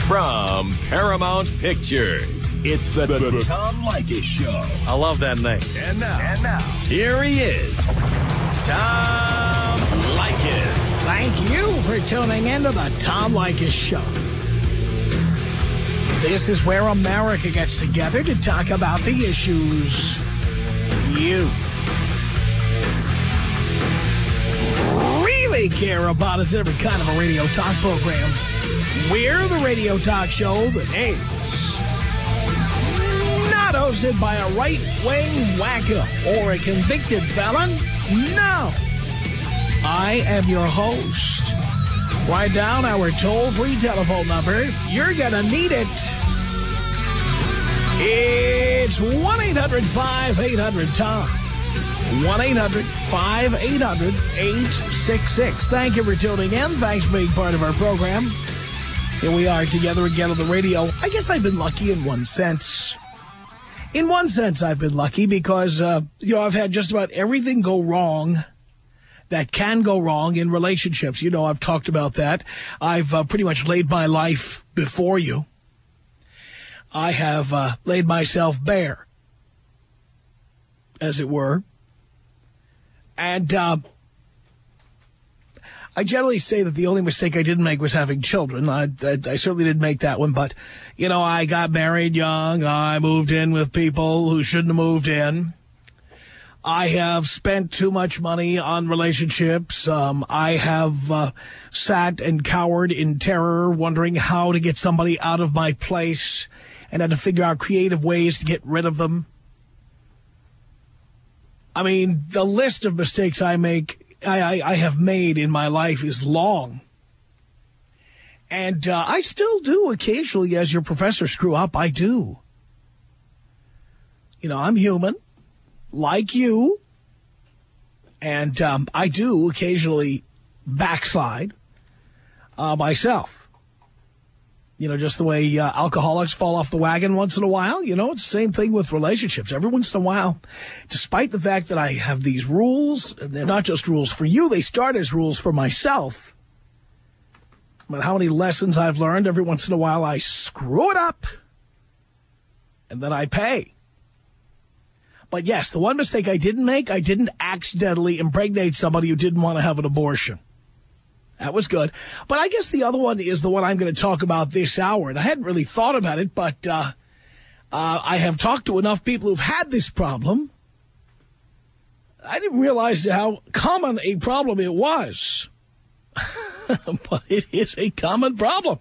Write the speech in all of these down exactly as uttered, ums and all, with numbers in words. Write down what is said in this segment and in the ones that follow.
From Paramount Pictures, it's the, the, the Tom Leykis Show. I love that name. And now, and now, here he is, Tom Leykis. Thank you for tuning in to the Tom Leykis Show. This is where America gets together to talk about the issues you really care about. It's every kind of a radio talk program. We're the radio talk show that is not hosted by a right-wing wacko or a convicted felon. No. I am your host. Write down our toll-free telephone number. You're going to need it. It's one eight hundred five eight hundred Tom. one eight hundred five eight hundred eight six six. Thank you for tuning in. Thanks for being part of our program. Here we are together again on the radio. I guess I've been lucky in one sense. In one sense, I've been lucky because, uh, you know, I've had just about everything go wrong that can go wrong in relationships. You know, I've talked about that. I've uh, pretty much laid my life before you. I have uh, laid myself bare, as it were. And uh, I generally say that the only mistake I didn't make was having children. I, I, I certainly didn't make that one. But, you know, I got married young. I moved in with people who shouldn't have moved in. I have spent too much money on relationships. Um, I have uh, sat and cowered in terror, wondering how to get somebody out of my place, and had to figure out creative ways to get rid of them. I mean, the list of mistakes I make, I, I, I have made in my life is long. And uh, I still do occasionally, as your professor, screw up. I do. You know, I'm human, like you. And um, I do occasionally backslide uh, myself. You know, just the way uh, alcoholics fall off the wagon once in a while. You know, it's the same thing with relationships. Every once in a while, despite the fact that I have these rules, and they're not just rules for you, they start as rules for myself. But how many lessons I've learned, every once in a while I screw it up, and then I pay. But yes, the one mistake I didn't make, I didn't accidentally impregnate somebody who didn't want to have an abortion. That was good. But I guess the other one is the one I'm going to talk about this hour. And I hadn't really thought about it, but uh, uh, I have talked to enough people who've had this problem. I didn't realize how common a problem it was. But it is a common problem.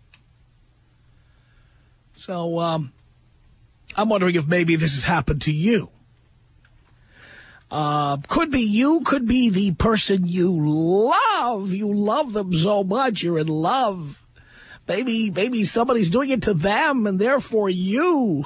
So um, I'm wondering if maybe this has happened to you. Uh, could be you, could be the person you love. You love them so much, you're in love. Maybe, maybe somebody's doing it to them and therefore you.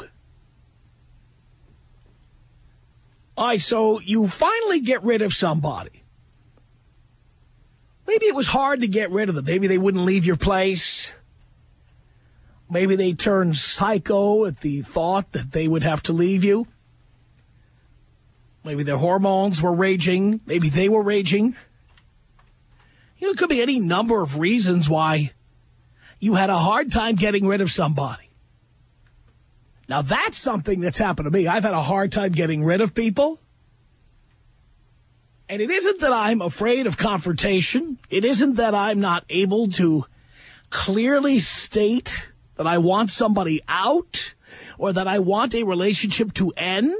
All right, so you finally get rid of somebody. Maybe it was hard to get rid of them. Maybe they wouldn't leave your place. Maybe they turned psycho at the thought that they would have to leave you. Maybe their hormones were raging. Maybe they were raging. You know, it could be any number of reasons why you had a hard time getting rid of somebody. Now, that's something that's happened to me. I've had a hard time getting rid of people. And it isn't that I'm afraid of confrontation. It isn't that I'm not able to clearly state that I want somebody out or that I want a relationship to end.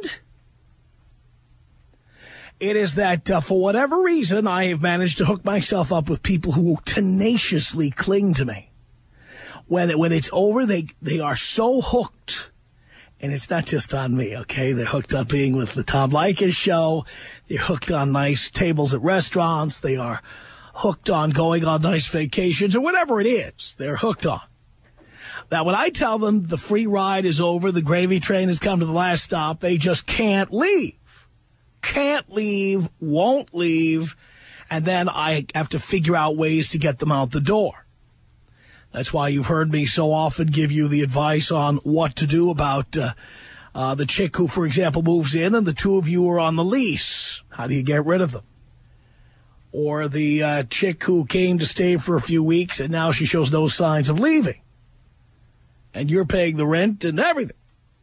It is that uh, for whatever reason, I have managed to hook myself up with people who tenaciously cling to me. When, it, when it's over, they, they are so hooked. And it's not just on me, okay? They're hooked on being with the Tom Leykis Show. They're hooked on nice tables at restaurants. They are hooked on going on nice vacations or whatever it is. They're hooked on. Now, when I tell them the free ride is over, the gravy train has come to the last stop, they just can't leave. Can't leave, won't leave, and then I have to figure out ways to get them out the door. That's why you've heard me so often give you the advice on what to do about uh, uh, the chick who, for example, moves in and the two of you are on the lease. How do you get rid of them? Or the uh, chick who came to stay for a few weeks and now she shows no signs of leaving. and you're paying the rent and everything.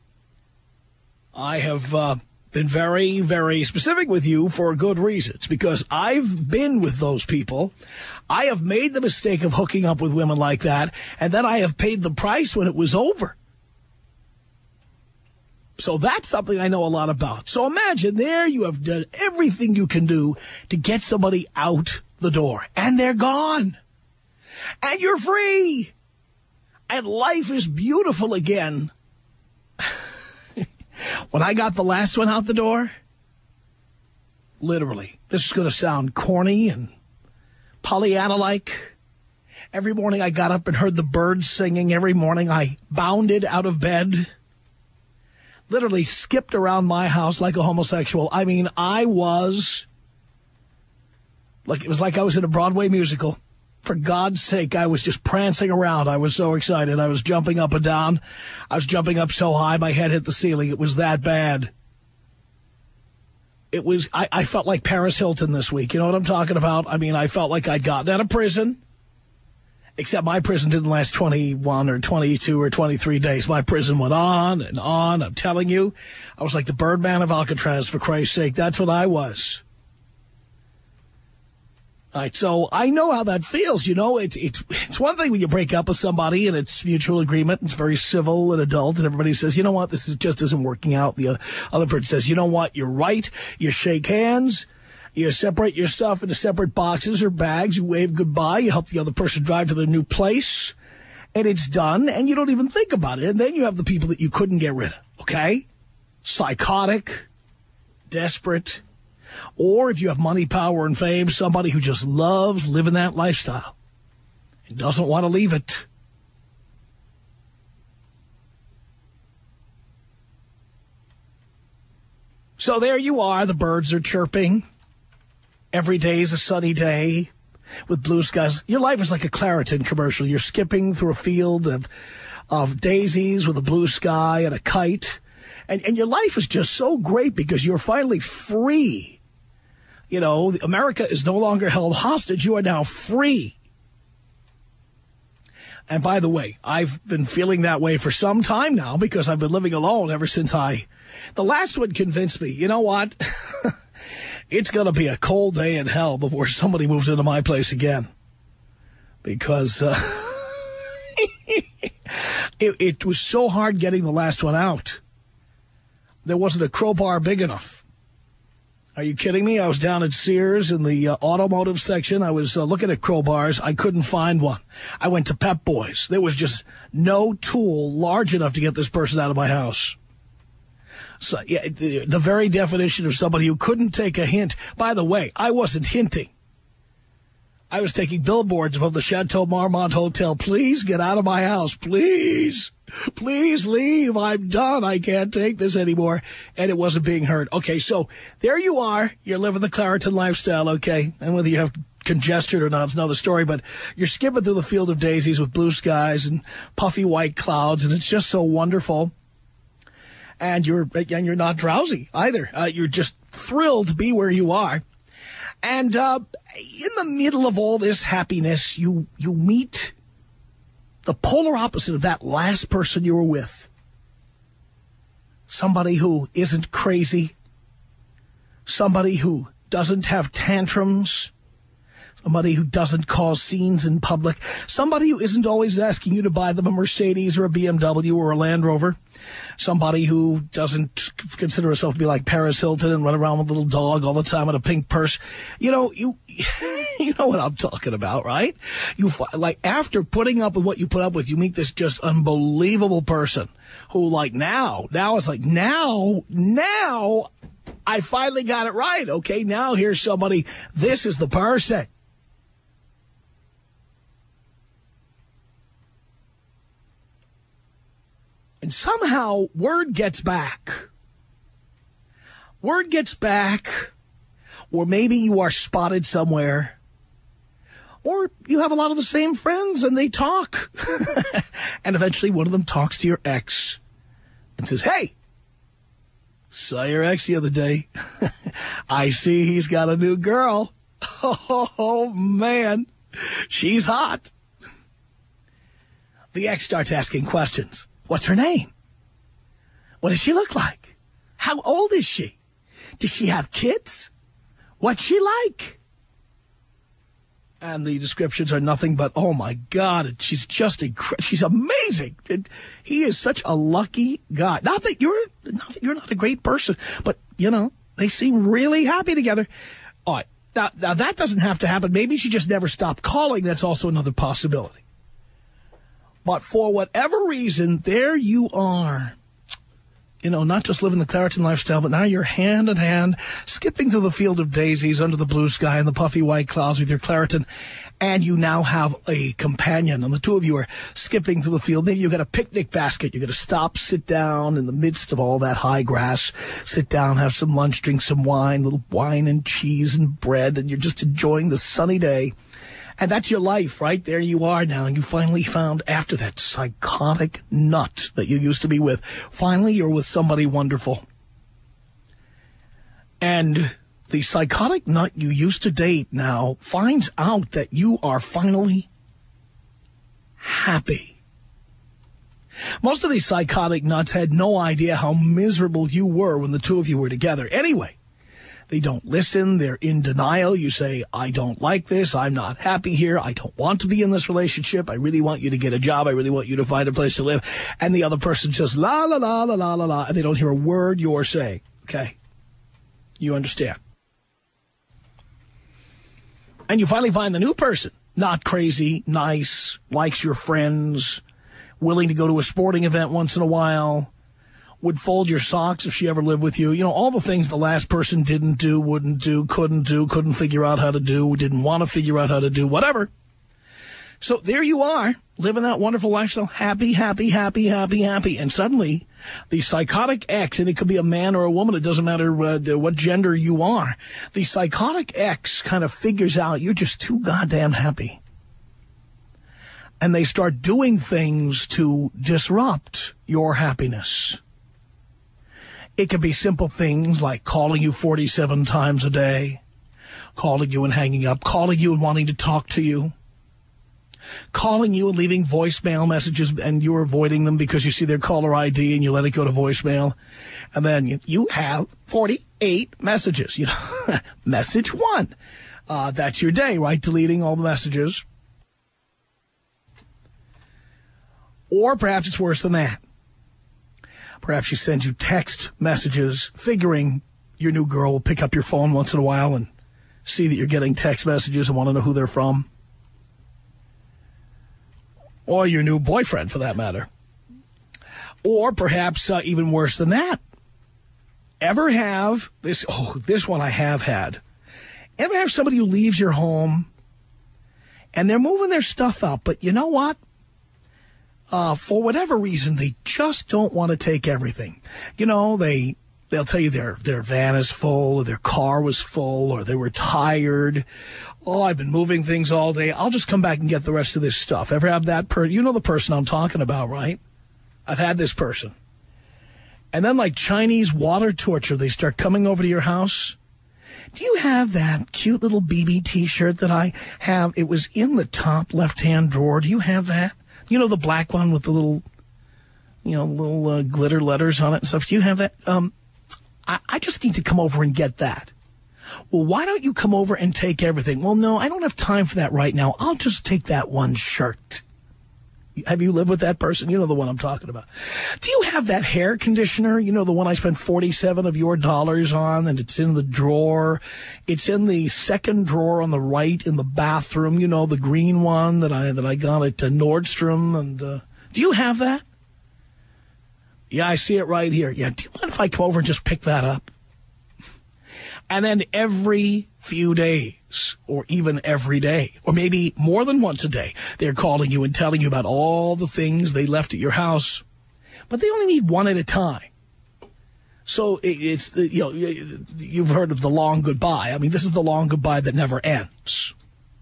I have uh, been very, very specific with you for good reasons, because I've been with those people. I have made the mistake of hooking up with women like that, and then I have paid the price when it was over. So that's something I know a lot about. So imagine there you have done everything you can do to get somebody out the door, and they're gone. And you're free. And life is beautiful again. When I got the last one out the door, literally, this is going to sound corny and Pollyanna-like. Every morning I got up and heard the birds singing. Every morning I bounded out of bed. Literally skipped around my house like a homosexual. I mean, I was, like, it was like I was in a Broadway musical. For God's sake, I was just prancing around. I was so excited. I was jumping up and down. I was jumping up so high, my head hit the ceiling. It was that bad. It was, I, I felt like Paris Hilton this week. You know what I'm talking about? I mean, I felt like I'd gotten out of prison. Except my prison didn't last twenty-one or twenty-two or twenty-three days. My prison went on and on. I'm telling you, I was like the Birdman of Alcatraz, for Christ's sake. That's what I was. All right, so I know how that feels. You know, it's it's it's one thing when you break up with somebody and it's mutual agreement. It's very civil and adult, and everybody says, you know what, this is, just isn't working out. The other person says, you know what, you're right. You shake hands. You separate your stuff into separate boxes or bags. You wave goodbye. You help the other person drive to their new place. And it's done, and you don't even think about it. And then you have the people that you couldn't get rid of, okay? Psychotic, desperate. Or if you have money, power, and fame, somebody who just loves living that lifestyle and doesn't want to leave it. So there you are. The birds are chirping. Every day is a sunny day with blue skies. Your life is like a Claritin commercial. You're skipping through a field of, of daisies with a blue sky and a kite. And, and your life is just so great because you're finally free. You know, America is no longer held hostage. You are now free. And by the way, I've been feeling that way for some time now because I've been living alone ever since I... The last one convinced me, you know what? It's going to be a cold day in hell before somebody moves into my place again. Because uh, it, it was so hard getting the last one out. There wasn't a crowbar big enough. Are you kidding me? I was down at Sears in the uh, automotive section. I was uh, looking at crowbars. I couldn't find one. I went to Pep Boys. There was just no tool large enough to get this person out of my house. So, yeah, the, the very definition of somebody who couldn't take a hint. By the way, I wasn't hinting. I was taking billboards above the Chateau Marmont Hotel. Please get out of my house. Please. Please leave. I'm done. I can't take this anymore. And it wasn't being heard. Okay, so there you are. You're living the Claritin lifestyle, okay? And whether you have congestion or not is another story. But you're skipping through the field of daisies with blue skies and puffy white clouds. And it's just so wonderful. And you're and you're not drowsy either. Uh, you're just thrilled to be where you are. And uh, in the middle of all this happiness, you you meet the polar opposite of that last person you were with. Somebody who isn't crazy. Somebody who doesn't have tantrums. Somebody who doesn't cause scenes in public. Somebody who isn't always asking you to buy them a Mercedes or a B M W or a Land Rover. Somebody who doesn't consider herself to be like Paris Hilton and run around with a little dog all the time with a pink purse. You know, you you know what I'm talking about, right? You like after putting up with what you put up with, you meet this just unbelievable person who like now, now it's like now, now I finally got it right. Okay, now here's somebody, this is the person. And somehow word gets back. Word gets back, or maybe you are spotted somewhere, or you have a lot of the same friends and they talk. And eventually one of them talks to your ex and says, hey, saw your ex the other day. I see he's got a new girl. Oh, man, she's hot. the ex starts asking questions. What's her name? What does she look like? How old is she? Does she have kids? What's she like? And the descriptions are nothing but, oh, my God, she's just incredible. She's amazing. It, he is such a lucky guy. Not that you're not that you're not a great person, but, you know, they seem really happy together. All right. Now, now, that doesn't have to happen. Maybe she just never stopped calling. That's also another possibility. But for whatever reason, there you are. You know, not just living the Claritin lifestyle, but now you're hand in hand, skipping through the field of daisies under the blue sky and the puffy white clouds with your Claritin, and you now have a companion, and the two of you are skipping through the field. Maybe you got a picnic basket. You're going to stop, sit down in the midst of all that high grass, sit down, have some lunch, drink some wine, little wine and cheese and bread, and you're just enjoying the sunny day. And that's your life, right? There you are now, and you finally found, after that psychotic nut that you used to be with, finally you're with somebody wonderful. And the psychotic nut you used to date now finds out that you are finally happy. Most of these psychotic nuts had no idea how miserable you were when the two of you were together. Anyway, they don't listen. They're in denial. You say, I don't like this. I'm not happy here. I don't want to be in this relationship. I really want you to get a job. I really want you to find a place to live. And the other person just la, la, la, la, la, la, la. And they don't hear a word you're saying. Okay? You understand. And you finally find the new person. Not crazy, nice, likes your friends, willing to go to a sporting event once in a while, would fold your socks if she ever lived with you. You know, all the things the last person didn't do, wouldn't do, couldn't do, couldn't figure out how to do, didn't want to figure out how to do, whatever. So there you are, living that wonderful lifestyle, happy, happy, happy, happy, happy. And suddenly, the psychotic ex, and it could be a man or a woman, it doesn't matter uh, what gender you are, the psychotic ex kind of figures out you're just too goddamn happy. And they start doing things to disrupt your happiness. It can be simple things like calling you forty-seven times a day, calling you and hanging up, calling you and wanting to talk to you, calling you and leaving voicemail messages, and you're avoiding them because you see their caller I D and you let it go to voicemail. And then you, you have forty-eight messages. You know, message one. Uh, that's your day, right? Deleting all the messages. Or perhaps it's worse than that. Perhaps she sends you text messages, figuring your new girl will pick up your phone once in a while and see that you're getting text messages and want to know who they're from. Or your new boyfriend, for that matter. Or perhaps uh, even worse than that. Ever have this? Oh, this one I have had. Ever have somebody who leaves your home and they're moving their stuff out, but you know what? Uh, for whatever reason, they just don't want to take everything. You know, they, they'll tell you their, their van is full, or their car was full, or they were tired. Oh, I've been moving things all day. I'll just come back and get the rest of this stuff. Ever have that person? You know the person I'm talking about, right? I've had this person. And then like Chinese water torture, they start coming over to your house. Do you have that cute little B B T-shirt that I have? It was in the top left-hand drawer. Do you have that? You know, the black one with the little, you know, little uh, glitter letters on it and stuff. Do you have that? Um, I, I just need to come over and get that. Well, why don't you come over and take everything? Well, no, I don't have time for that right now. I'll just take that one shirt. Have you lived with that person? You know the one I'm talking about. Do you have that hair conditioner? You know, the one I spent forty-seven of your dollars on, and it's in the drawer. It's in the second drawer on the right in the bathroom. You know, the green one that I that I got at uh, Nordstrom. And uh, do you have that? Yeah, I see it right here. Yeah, do you mind if I come over and just pick that up? And then every few days, or even every day, or maybe more than once a day, they're calling you and telling you about all the things they left at your house. But they only need one at a time. So it's, the, you know, you've heard of the long goodbye. I mean, this is the long goodbye that never ends.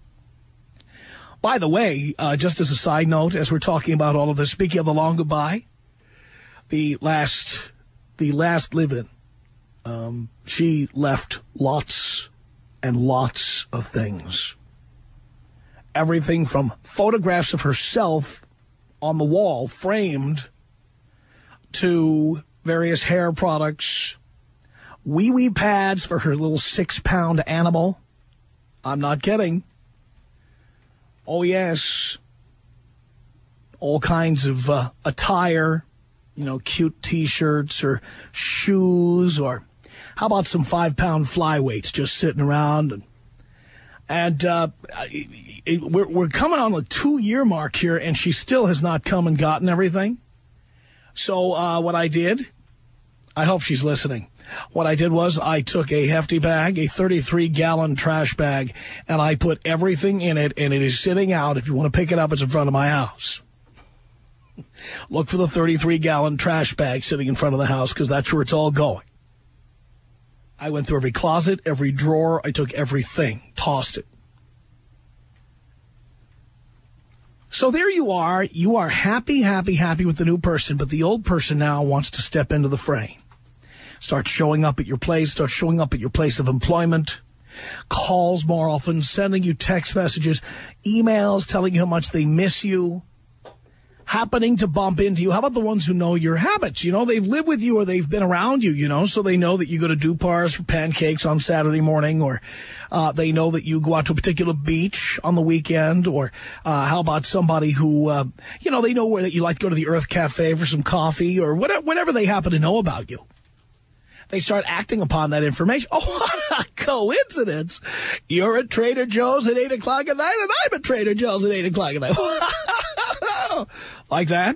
By the way, uh, just as a side note, as we're talking about all of this, speaking of the long goodbye, the last, the last live-in, Um, she left lots and lots of things. Everything from photographs of herself on the wall, framed to various hair products, wee-wee pads for her little six-pound animal. I'm not kidding. Oh, yes. All kinds of uh, attire, you know, cute T-shirts or shoes, or how about some five-pound flyweights just sitting around. And, and uh, it, it, we're, we're coming on the two-year mark here, and she still has not come and gotten everything. So uh, what I did, I hope she's listening. What I did was I took a hefty bag, a thirty-three gallon trash bag, and I put everything in it, and it is sitting out. If you want to pick it up, it's in front of my house. Look for the thirty-three gallon trash bag sitting in front of the house, because that's where it's all going. I went through every closet, every drawer. I took everything, tossed it. So there you are. You are happy, happy, happy with the new person, but the old person now wants to step into the fray. Start showing up at your place, start showing up at your place of employment, calls more often, sending you text messages, emails telling you how much they miss you, happening to bump into you. How about the ones who know your habits? You know, they've lived with you or they've been around you, you know, so they know that you go to Dupar's for pancakes on Saturday morning, or uh, they know that you go out to a particular beach on the weekend, or uh, how about somebody who, uh, you know, they know where that you like to go to the Earth Cafe for some coffee, or whatever, whatever they happen to know about you. They start acting upon that information. Oh, what a coincidence. You're at Trader Joe's at eight o'clock at night, and I'm at Trader Joe's at eight o'clock at night. Like that.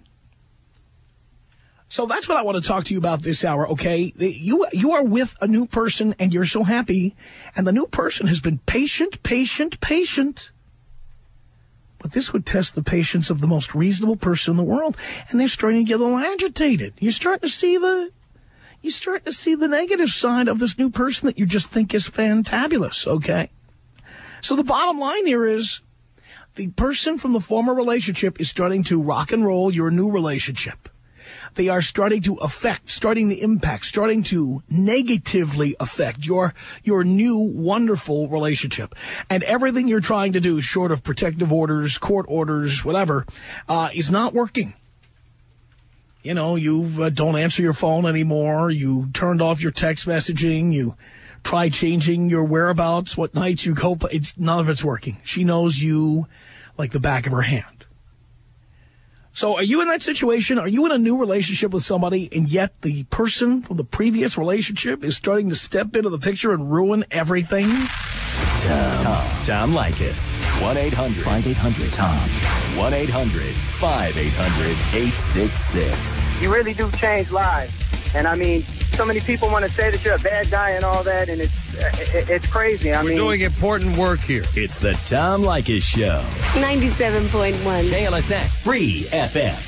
So that's what I want to talk to you about this hour, okay? You, you are with a new person, and you're so happy, and the new person has been patient, patient, patient. But this would test the patience of the most reasonable person in the world, and they're starting to get a little agitated. You're starting to see the... You start to see the negative side of this new person that you just think is fantabulous, okay? So the bottom line here is the person from the former relationship is starting to rock and roll your new relationship. They are starting to affect, starting the impact, starting to negatively affect your, your new wonderful relationship. And everything you're trying to do, short of protective orders, court orders, whatever, uh, is not working. You know, you uh, don't answer your phone anymore. You turned off your text messaging. You try changing your whereabouts, what nights you go. It's, none of it's working. She knows you like the back of her hand. So are you in that situation? Are you in a new relationship with somebody, and yet the person from the previous relationship is starting to step into the picture and ruin everything? Tom. Tom. Tom Leykis. one eight hundred five eight hundred Tom. one eight hundred five eight hundred eight six six. You really do change lives. And, I mean, so many people want to say that you're a bad guy and all that, and it's it, it's crazy. I We're mean, doing important work here. It's the Tom Leykis Show. ninety-seven point one. K L S X Free F M.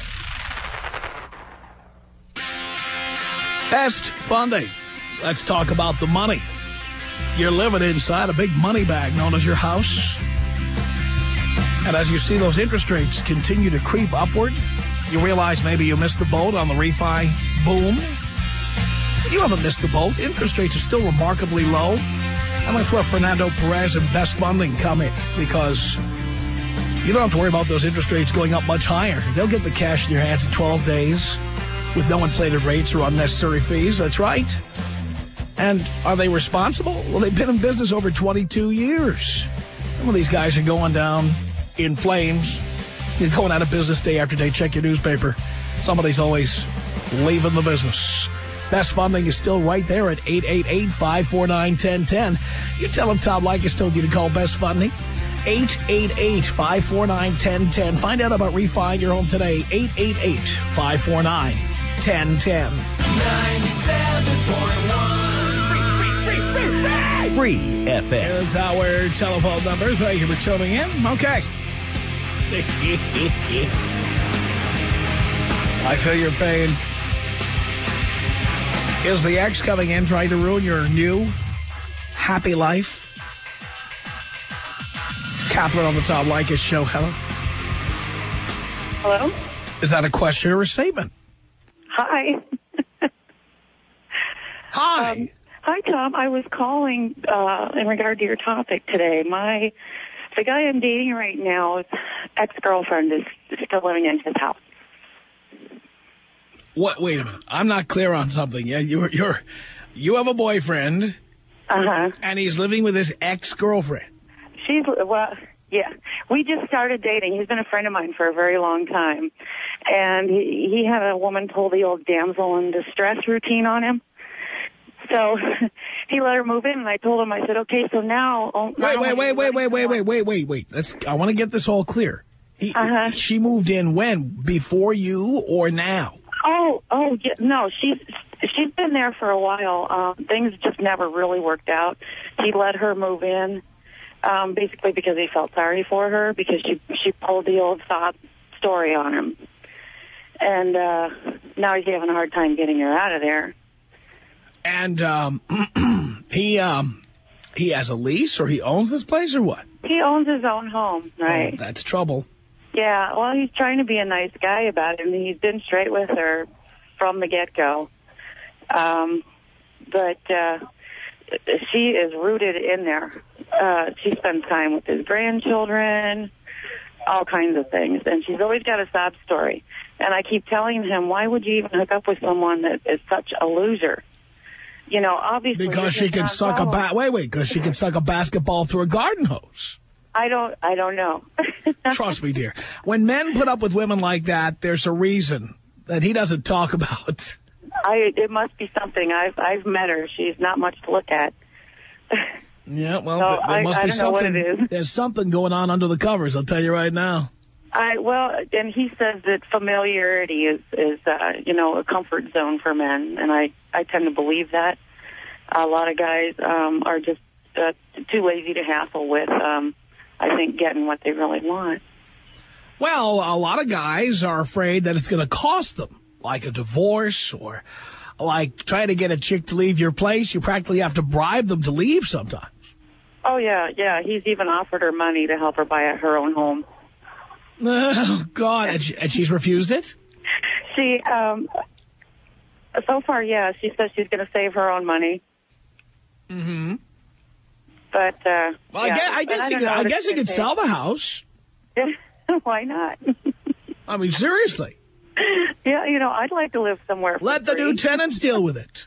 Best funding. Let's talk about the money. You're living inside a big money bag known as your house. And as you see those interest rates continue to creep upward, you realize maybe you missed the boat on the refi boom. You haven't missed the boat. Interest rates are still remarkably low. And that's where Fernando Perez and Best Funding come in, because you don't have to worry about those interest rates going up much higher. They'll get the cash in your hands in twelve days with no inflated rates or unnecessary fees. That's right. And are they responsible? Well, they've been in business over twenty-two years. Some of these guys are going down in flames. You're going out of business day after day. Check your newspaper. Somebody's always leaving the business. Best Funding is still right there at eight eight eight, five four nine, one zero one zero. You tell them Tom Leykis told you to call Best Funding. eight eight eight, five four nine, one zero one zero. Find out about refining your home today. eight eight eight, five four nine, one zero one zero. ninety-seven point one. Free, free, free, free, free. Free F M. Here's our telephone number. Thank you for tuning in. Okay. I feel your pain. Is the ex coming in trying to ruin your new happy life? Catherine on the Tom Leykis Show. Hello. Hello? Is that a question or a statement? Hi. Hi. Um, hi, Tom. I was calling uh, in regard to your topic today. My the guy I'm dating right now, his ex-girlfriend, is still living in his house. What? Wait a minute. I'm not clear on something. Yeah, you're you're you have a boyfriend, Uh-huh. and he's living with his ex-girlfriend. She's, well, yeah. We just started dating. He's been a friend of mine for a very long time. And he, he had a woman pull the old damsel in distress routine on him. So he let her move in, and I told him, I said, okay, so now... Oh, Wait, wait, wait, wait, wait, wait, wait, wait, wait, wait. Let's. I want to get this all clear. He, Uh-huh. She moved in when? Before you or now? Oh, oh, yeah, no, she's she's been there for a while. Um, things just never really worked out. He let her move in, um, basically because he felt sorry for her, because she she pulled the old sob story on him. And uh, now he's having a hard time getting her out of there. And um, he um, he has a lease, or he owns this place, or what? He owns his own home, right? Oh, that's trouble. Yeah, well, he's trying to be a nice guy about it, and he's been straight with her from the get-go. Um, but uh, she is rooted in there. Uh, she spends time with his grandchildren, all kinds of things, and she's always got a sob story. And I keep telling him, why would you even hook up with someone that is such a loser? You know, obviously... Because she can suck a ba- wait, wait, because she can suck a basketball through a garden hose. I don't, I don't know. Trust me, dear. When men put up with women like that, there's a reason that he doesn't talk about. I, it must be something. I've, I've met her. She's not much to look at. Yeah, well, So there, there I- must I be don't know what something. it is. There's something going on under the covers, I'll tell you right now. I well, and he says that familiarity is is uh, you know, a comfort zone for men, and I I tend to believe that. A lot of guys um, are just uh, too lazy to hassle with. Um, I think getting what they really want. Well, a lot of guys are afraid that it's going to cost them, like a divorce or like trying to get a chick to leave your place. You practically have to bribe them to leave sometimes. Oh yeah, yeah. He's even offered her money to help her buy her own home. Oh God! And, she, and she's refused it. She, um, so far, yeah. She says she's going to save her own money. Mm-hmm. But uh, Well, yeah, I guess, I guess I he don't could, know I what guess it's he gonna could take. sell the house. Why not? I mean, seriously. Yeah, you know, I'd like to live somewhere for Let the free. new tenants deal with it.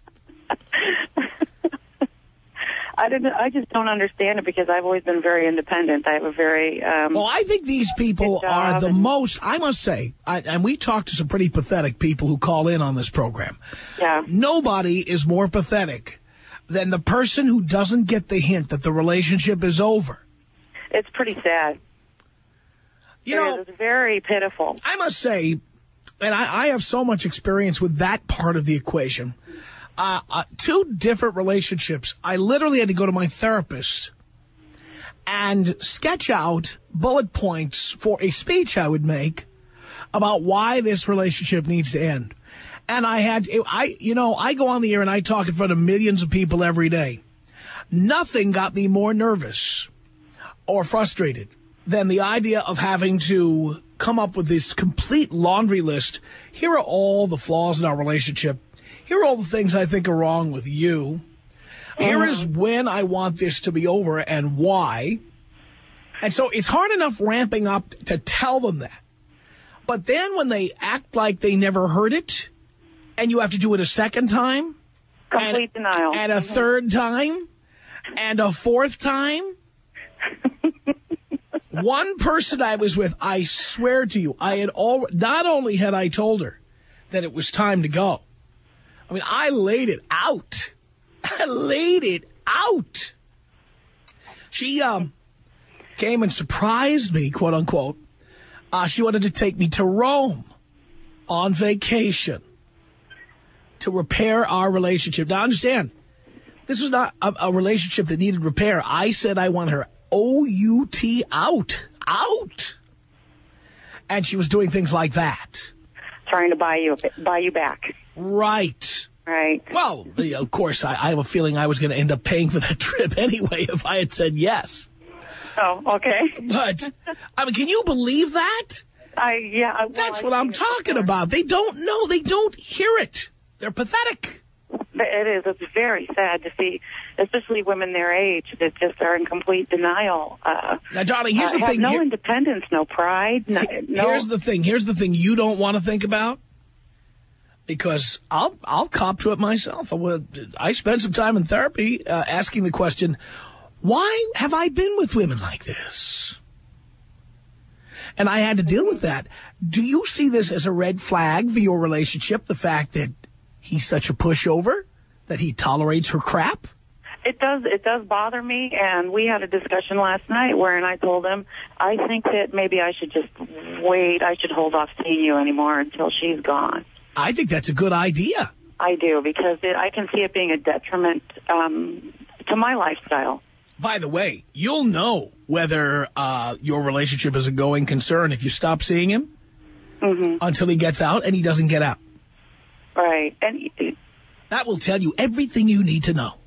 I didn't. I just don't understand it because I've always been very independent. I have a very. Um, Well, I think these people Good are job. the most, I must say, I, and we talked to some pretty pathetic people who call in on this program. yeah. Nobody is more pathetic than the person who doesn't get the hint that the relationship is over. It's pretty sad. You It know, is. It's very pitiful. I must say, and I, I have so much experience with that part of the equation. Uh, uh, two different relationships. I literally had to go to my therapist and sketch out bullet points for a speech I would make about why this relationship needs to end. And I had, I, you know, I go on the air and I talk in front of millions of people every day. Nothing got me more nervous or frustrated than the idea of having to come up with this complete laundry list. Here are all the flaws in our relationship. Here are all the things I think are wrong with you. Here is when I want this to be over and why. And so it's hard enough ramping up to tell them that. But then when they act like they never heard it, and you have to do it a second time, Complete and, denial. and a third time, and a fourth time. One person I was with, I swear to you, I had all, not only had I told her that it was time to go, I mean, I laid it out. I laid it out. She um came and surprised me, quote unquote. Uh, she wanted to take me to Rome on vacation to repair our relationship. Now, understand, this was not a, a relationship that needed repair. I said I want her O U T out, out. And she was doing things like that. Trying to buy you, buy you back. Right. Right. Well, of course, I, I have a feeling I was going to end up paying for that trip anyway if I had said yes. Oh, okay. But, I mean, can you believe that? I yeah. Well, That's I've what I'm seen it talking before. about. They don't know. They don't hear it. They're pathetic. It is. It's very sad to see, especially women their age that just are in complete denial. Uh, Now, darling, here's uh, the have thing. no Here- independence, no pride. No, no. Here's the thing. Here's the thing you don't want to think about. Because I'll I'll cop to it myself. I, would, I spent some time in therapy uh, asking the question, why have I been with women like this? And I had to deal with that. Do you see this as a red flag for your relationship, the fact that he's such a pushover, that he tolerates her crap? It does. It does bother me, and we had a discussion last night wherein I told him I think that maybe I should just wait. I should hold off seeing you anymore until she's gone. I think that's a good idea. I do, because it, I can see it being a detriment um, to my lifestyle. By the way, you'll know whether uh, your relationship is a going concern if you stop seeing him mm-hmm. until he gets out, and he doesn't get out. Right. And that will tell you everything you need to know.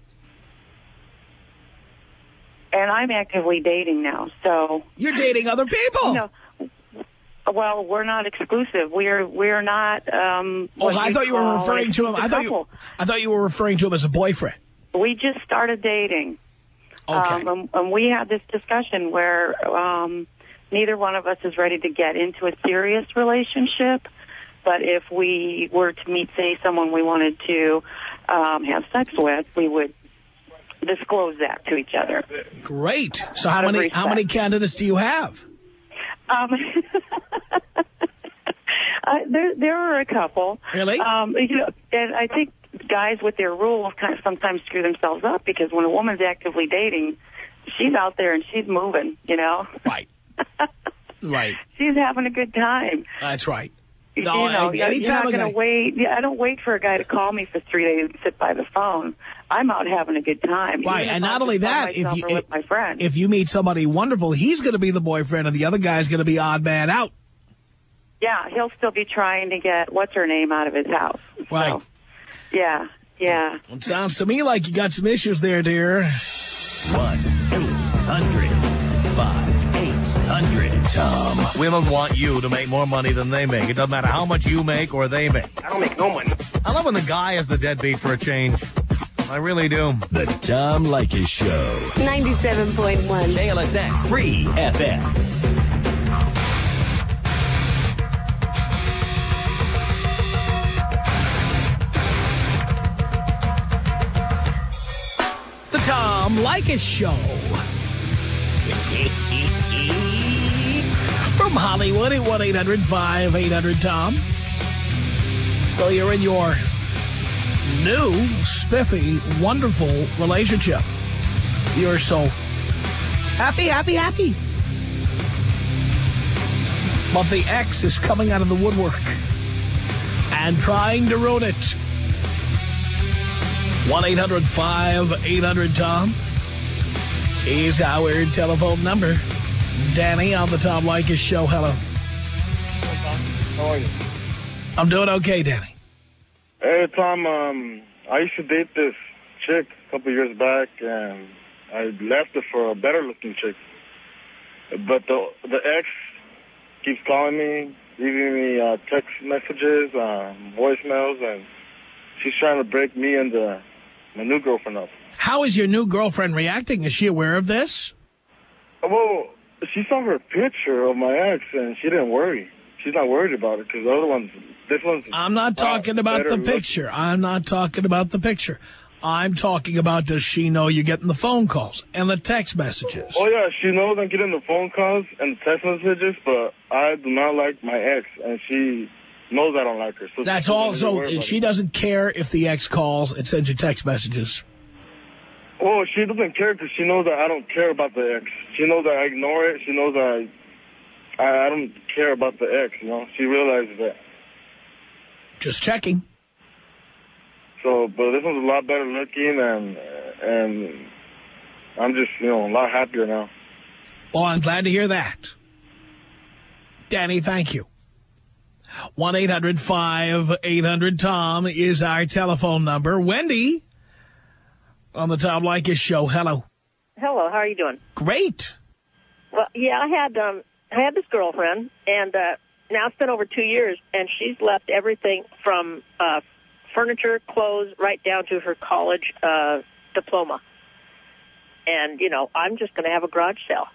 And I'm actively dating now, so... You're dating other people. You know, well, we're not exclusive. We're we're not... Um, oh, I thought you were referring to him... I thought you, I thought you were referring to him as a boyfriend. We just started dating. Okay. Um, and, and we had this discussion where um, neither one of us is ready to get into a serious relationship. But if we were to meet, say, someone we wanted to um, have sex with, we would disclose that to each other. Great. So how many how many candidates do you have? Um, uh, there there are a couple. Really? Um, you know, and I think guys with their rules kind of sometimes screw themselves up, because when a woman's actively dating, she's out there and she's moving, you know? Right. Right. She's having a good time. That's right. No, you know, I, you're not going to wait. Yeah, I don't wait for a guy to call me for three days and sit by the phone. I'm out having a good time. Right, and not only that, if you with my friend. if you meet somebody wonderful, he's going to be the boyfriend, and the other guy's going to be odd man out. Yeah, he'll still be trying to get what's her name out of his house. Right. So, yeah, yeah. It sounds to me like you got some issues there, dear. One eight hundred five eight hundred Tom. Women want you to make more money than they make. It doesn't matter how much you make or they make. I don't make no money. I love when the guy is the deadbeat for a change. I really do. The Tom Leykis Show. ninety-seven point one. K L S X three F M. The Tom Leykis Show. From Hollywood at one eight hundred five eight hundred Tom. So you're in your new, spiffy, wonderful relationship. You're so happy, happy, happy. But the ex is coming out of the woodwork and trying to ruin it. one eight hundred five eight hundred Tom is our telephone number. Danny on the Tom Leykis Show. Hello. How are you? I'm doing okay, Danny. Hey, Tom. Um, I used to date this chick a couple of years back, and I left her for a better-looking chick. But the the ex keeps calling me, leaving me uh, text messages, uh, voicemails, and she's trying to break me and the, my new girlfriend up. How is your new girlfriend reacting? Is she aware of this? Well, she saw her picture of my ex, and she didn't worry. She's not worried about it, because the other one's, this one's... I'm not talking about the picture. I'm not talking about the picture. I'm talking about, does she know you're getting the phone calls and the text messages? Oh, yeah, she knows I'm getting the phone calls and the text messages, but I do not like my ex, and she knows I don't like her. So That's all. So she doesn't care if the ex calls and sends you text messages. Well, she doesn't care because she knows that I don't care about the ex. She knows that I ignore it. She knows that I, I, I don't care about the ex, you know. She realizes that. Just checking. So, but this one's a lot better looking, and and I'm just, you know, a lot happier now. Well, I'm glad to hear that. Danny, thank you. one eight hundred five eight hundred Tom is our telephone number. Wendy on the Tom Leykis Show. Hello. Hello. How are you doing? Great. Well, yeah, I had um, I had this girlfriend, and uh, now it's been over two years, and she's left everything from uh, furniture, clothes, right down to her college uh, diploma. And, you know, I'm just going to have a garage sale.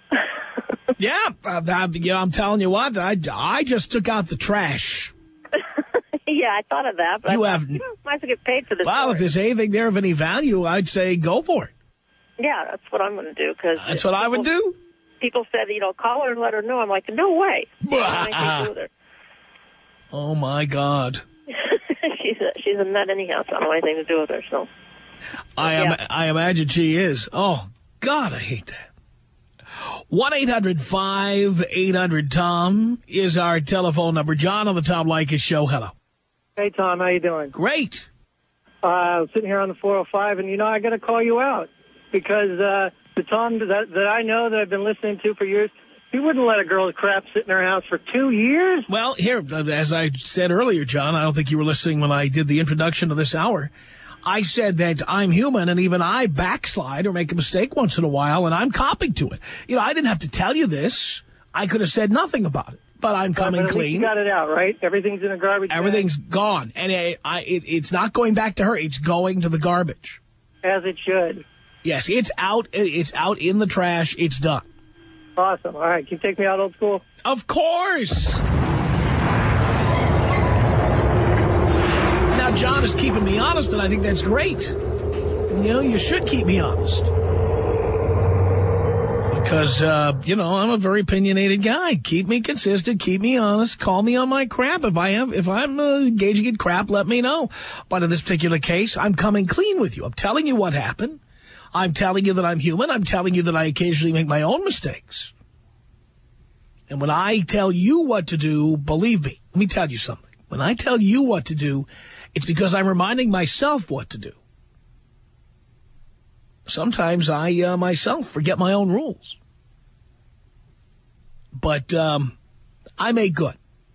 Yeah, uh, that, you know, I'm telling you what, I, I just took out the trash. Yeah, Yeah, I thought of that. But You I have... thought, hmm, might as well get paid for this. Well, story. if there's anything there of any value, I'd say go for it. Yeah, that's what I'm going to do. Cause That's what I would do. People said, you know, call her and let her know. I'm like, no way. I don't have anything to do with her. Oh, my God. she's, a, she's a nut anyhow, so I don't have anything to do with her. So I am. Yeah. I imagine she is. Oh, God, I hate that. one eight hundred five eight hundred Tom is our telephone number. John on the Tom Leykis show. Hello. Hey, Tom. How you doing? Great. Uh, I was sitting here on the four oh five, and, you know, I got to call you out because uh, the Tom that, that I know that I've been listening to for years, he wouldn't let a girl's crap sit in her house for two years. Well, here, as I said earlier, John, I don't think you were listening when I did the introduction to this hour. I said that I'm human, and even I backslide or make a mistake once in a while, and I'm copping to it. You know, I didn't have to tell you this. I could have said nothing about it, but I'm coming but at least clean. you got it out, right? Everything's in a garbage Everything's gone, and it, I, it, it's not going back to her. It's going to the garbage. As it should. Yes, it's out. It's out in the trash. It's done. Awesome. All right. Can you take me out old school? Of course. Now, John is keeping me honest, and I think that's great. You know, you should keep me honest. Because, uh, you know, I'm a very opinionated guy. Keep me consistent. Keep me honest. Call me on my crap. If I have, if I'm uh, engaging in crap, let me know. But in this particular case, I'm coming clean with you. I'm telling you what happened. I'm telling you that I'm human. I'm telling you that I occasionally make my own mistakes. And when I tell you what to do, believe me, let me tell you something. When I tell you what to do, it's because I'm reminding myself what to do. Sometimes I uh, myself forget my own rules. But um, I make good.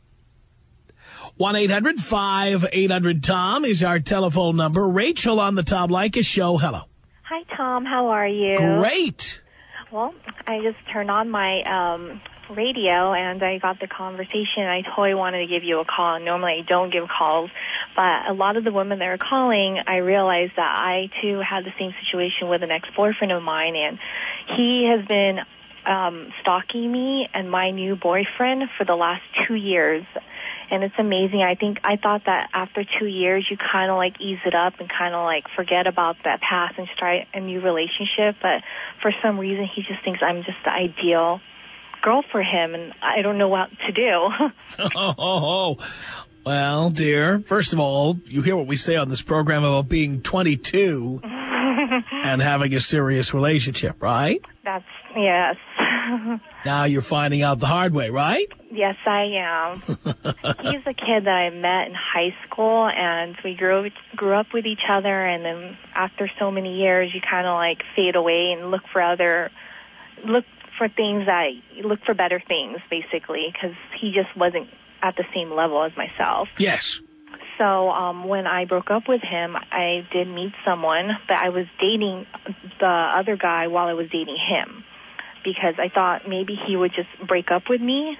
one eight hundred five eight hundred Tom is our telephone number. Rachel on the Tom Leykis show. Hello. Hi, Tom. How are you? Great. Well, I just turned on my um, radio, and I got the conversation. I totally wanted to give you a call. Normally, I don't give calls, but a lot of the women that are calling, I realized that I, too, had the same situation with an ex-boyfriend of mine, and he has been um, stalking me and my new boyfriend for the last two years. And it's amazing. I think I thought that after two years, you kind of like ease it up and kind of like forget about that past and start a new relationship. But for some reason, he just thinks I'm just the ideal girl for him, and I don't know what to do. oh, oh, oh. Well, dear, first of all, you hear what we say on this program about being twenty-two and having a serious relationship, right? That's, yes. Now you're finding out the hard way, right? Yes, I am. He's a kid that I met in high school, and we grew grew up with each other, and then after so many years, you kind of like fade away and look for other, look for things that, look for better things, basically, because he just wasn't at the same level as myself. Yes. So um, when I broke up with him, I did meet someone, but I was dating the other guy while I was dating him, because I thought maybe he would just break up with me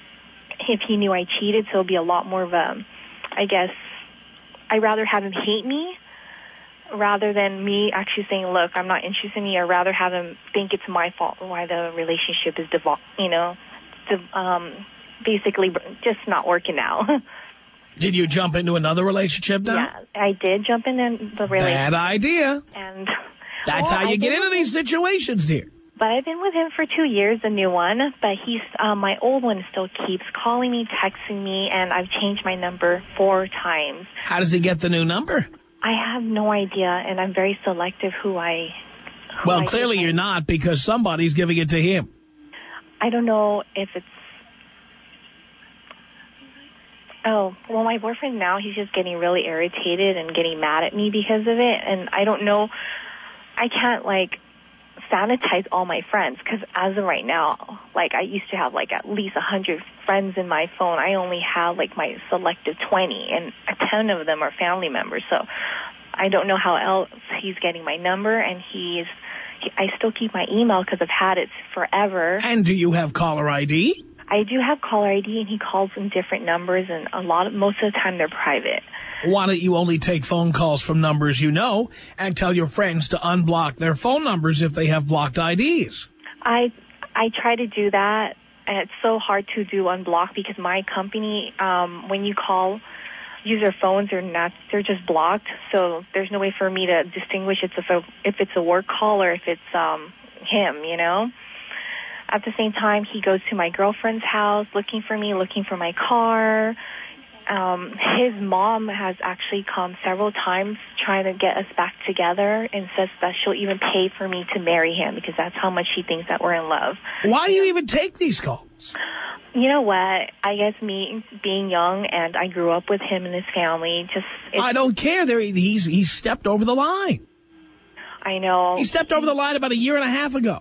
if he knew I cheated, so it would be a lot more of a, I guess, I'd rather have him hate me rather than me actually saying, look, I'm not interested in you. I'd rather have him think it's my fault why the relationship is, devol- you know, de- um, basically just not working out. Did you jump into another relationship now? Yeah, I did jump into the relationship. Bad idea. And That's well, how you I get into these situations, dear. But I've been with him for two years, a new one. But he's um, my old one still keeps calling me, texting me, and I've changed my number four times. How does he get the new number? I have no idea, and I'm very selective who I... Who well, I clearly you're not, because somebody's giving it to him. I don't know if it's... Oh, well, my boyfriend now, he's just getting really irritated and getting mad at me because of it, and I don't know... I can't, like... sanitize all my friends, because as of right now, like I used to have like at least a hundred friends in my phone. I only have like my selective twenty, and ten of them are family members. So I don't know how else he's getting my number, and he's he, I still keep my email because I've had it forever. And do you have caller I D? I do have caller I D, and he calls from different numbers, and a lot of most of the time they're private. Why don't you only take phone calls from numbers you know and tell your friends to unblock their phone numbers if they have blocked I Ds? I I try to do that, and it's so hard to do unblock because my company, um, when you call use their phones. They're not. They're just blocked. So there's no way for me to distinguish it's if, a, if it's a work call or if it's um, him, you know. At the same time, he goes to my girlfriend's house looking for me, looking for my car. Um, his mom has actually come several times trying to get us back together and says that she'll even pay for me to marry him because that's how much she thinks that we're in love. Why do you even take these calls? You know what? I guess me being young and I grew up with him and his family. Just it's, I don't care. There, he's he's stepped over the line. I know. He stepped over the line about a year and a half ago.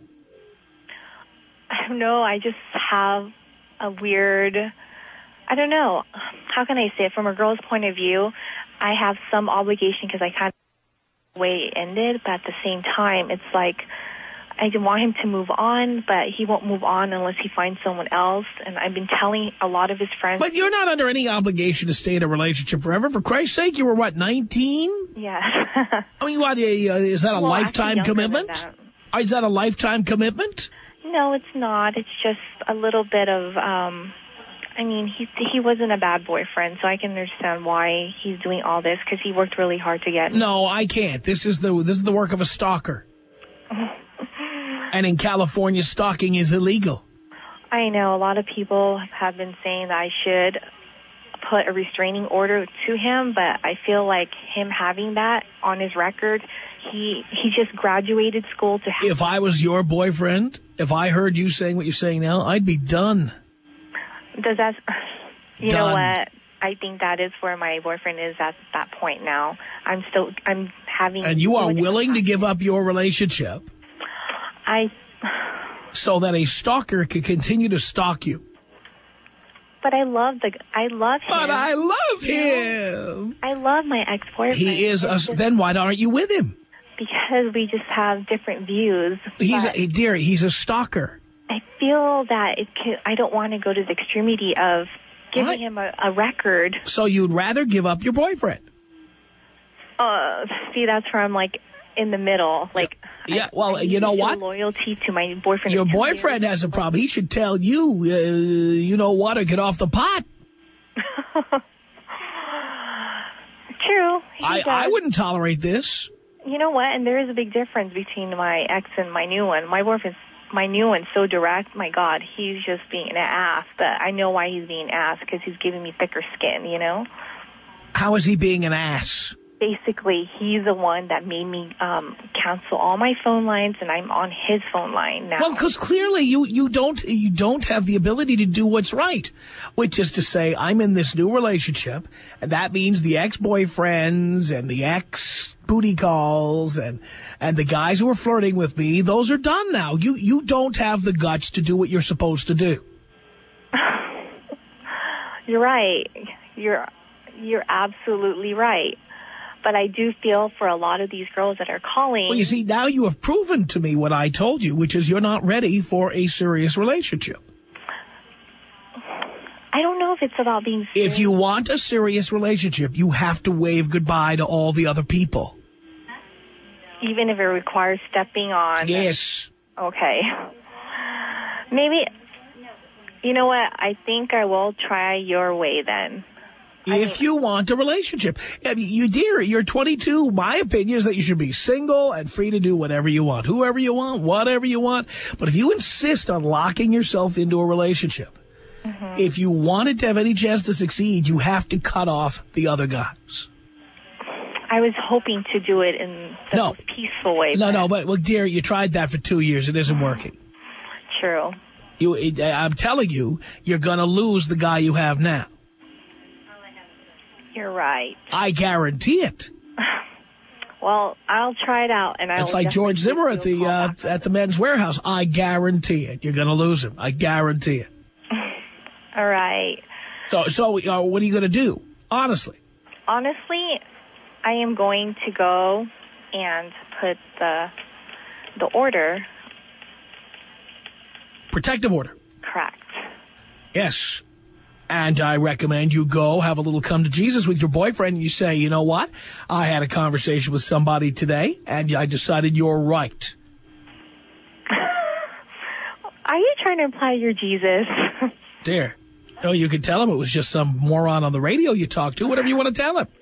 I don't know. I just have a weird... I don't know. How can I say it? From a girl's point of view, I have some obligation because I kind of the way it ended, but at the same time, it's like I want him to move on, but he won't move on unless he finds someone else. And I've been telling a lot of his friends. But you're not under any obligation to stay in a relationship forever. For Christ's sake, you were, what, nineteen? Yes. I mean, what, is that a well, lifetime commitment? That. Is that a lifetime commitment? No, it's not. It's just a little bit of... Um, I mean, he he wasn't a bad boyfriend, so I can understand why he's doing all this because he worked really hard to get me. No, I can't. This is the this is the work of a stalker. And in California, stalking is illegal. I know. A lot of people have been saying that I should put a restraining order to him, but I feel like him having that on his record, he he just graduated school to have... If I was your boyfriend, if I heard you saying what you're saying now, I'd be done. Does that, you Done. know what? I think that is where my boyfriend is at that point now. I'm still, I'm having. And you are willing to give up your relationship. I. So that a stalker can continue to stalk you. But I love the, I love him. But I love him. I love my ex-boyfriend. He is, a, just, then why aren't you with him? Because we just have different views. He's, a, dear, he's a stalker. I feel that it can, I don't want to go to the extremity of giving right. him a, a record. So you'd rather give up your boyfriend? Uh, see, that's where I'm like in the middle. Like, yeah. I, Well, I you know what? Loyalty to my boyfriend. Your boyfriend has a problem. He should tell you, uh, you know what, or get off the pot. True. I, I wouldn't tolerate this. You know what? And there is a big difference between my ex and my new one. My boyfriend's My new one's so direct. My God, he's just being an ass. But I know why he's being an ass, because he's giving me thicker skin, you know? How is he being an ass? Basically, he's the one that made me um, cancel all my phone lines, and I'm on his phone line now. Well, because clearly you, you, don't, you don't have the ability to do what's right, which is to say, I'm in this new relationship, and that means the ex-boyfriends and the ex-booty calls and, and the guys who are flirting with me, those are done now. You, you don't have the guts to do what you're supposed to do. You're right. You're, you're absolutely right. But I do feel for a lot of these girls that are calling... Well, you see, now you have proven to me what I told you, which is you're not ready for a serious relationship. I don't know if it's about being serious. If you want a serious relationship, you have to wave goodbye to all the other people. Even if it requires stepping on... Yes. Okay. Maybe... You know what? I think I will try your way then. If you want a relationship. I mean, you dear, you're twenty-two. My opinion is that you should be single and free to do whatever you want, whoever you want, whatever you want. But if you insist on locking yourself into a relationship, mm-hmm. if you want it to have any chance to succeed, you have to cut off the other guys. I was hoping to do it in the no. most peaceful way. No, but... no, but, well, dear, you tried that for two years. It isn't working. True. You, it, I'm telling you, you're going to lose the guy you have now. You're right. I guarantee it. Well, I'll try it out, and I. It's like George Zimmer at the uh, at the Men's Warehouse. I guarantee it. You're going to lose him. I guarantee it. All right. So, so uh, what are you going to do? Honestly. Honestly, I am going to go and put the the order. Protective order. Correct. Yes. And I recommend you go have a little come to Jesus with your boyfriend and you say, you know what? I had a conversation with somebody today and I decided you're right. Are you trying to imply you're Jesus? Dear, Oh, you could tell him it was just some moron on the radio you talked to. Whatever you want to tell him.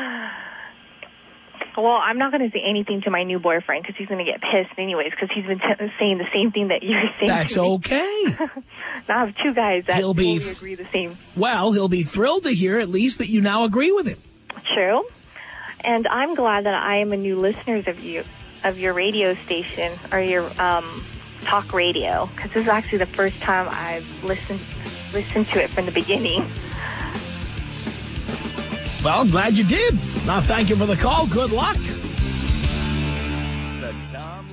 Well, I'm not going to say anything to my new boyfriend because he's going to get pissed anyways because he's been t saying the same thing that you're saying. That's to me. okay. Now I have two guys that he'll be totally agree the same. Well, he'll be thrilled to hear at least that you now agree with him. True. And I'm glad that I am a new listener of you, of your radio station or your um, talk radio because this is actually the first time I've listened listened to it from the beginning. Well, I'm glad you did. Now, thank you for the call. Good luck. The Tom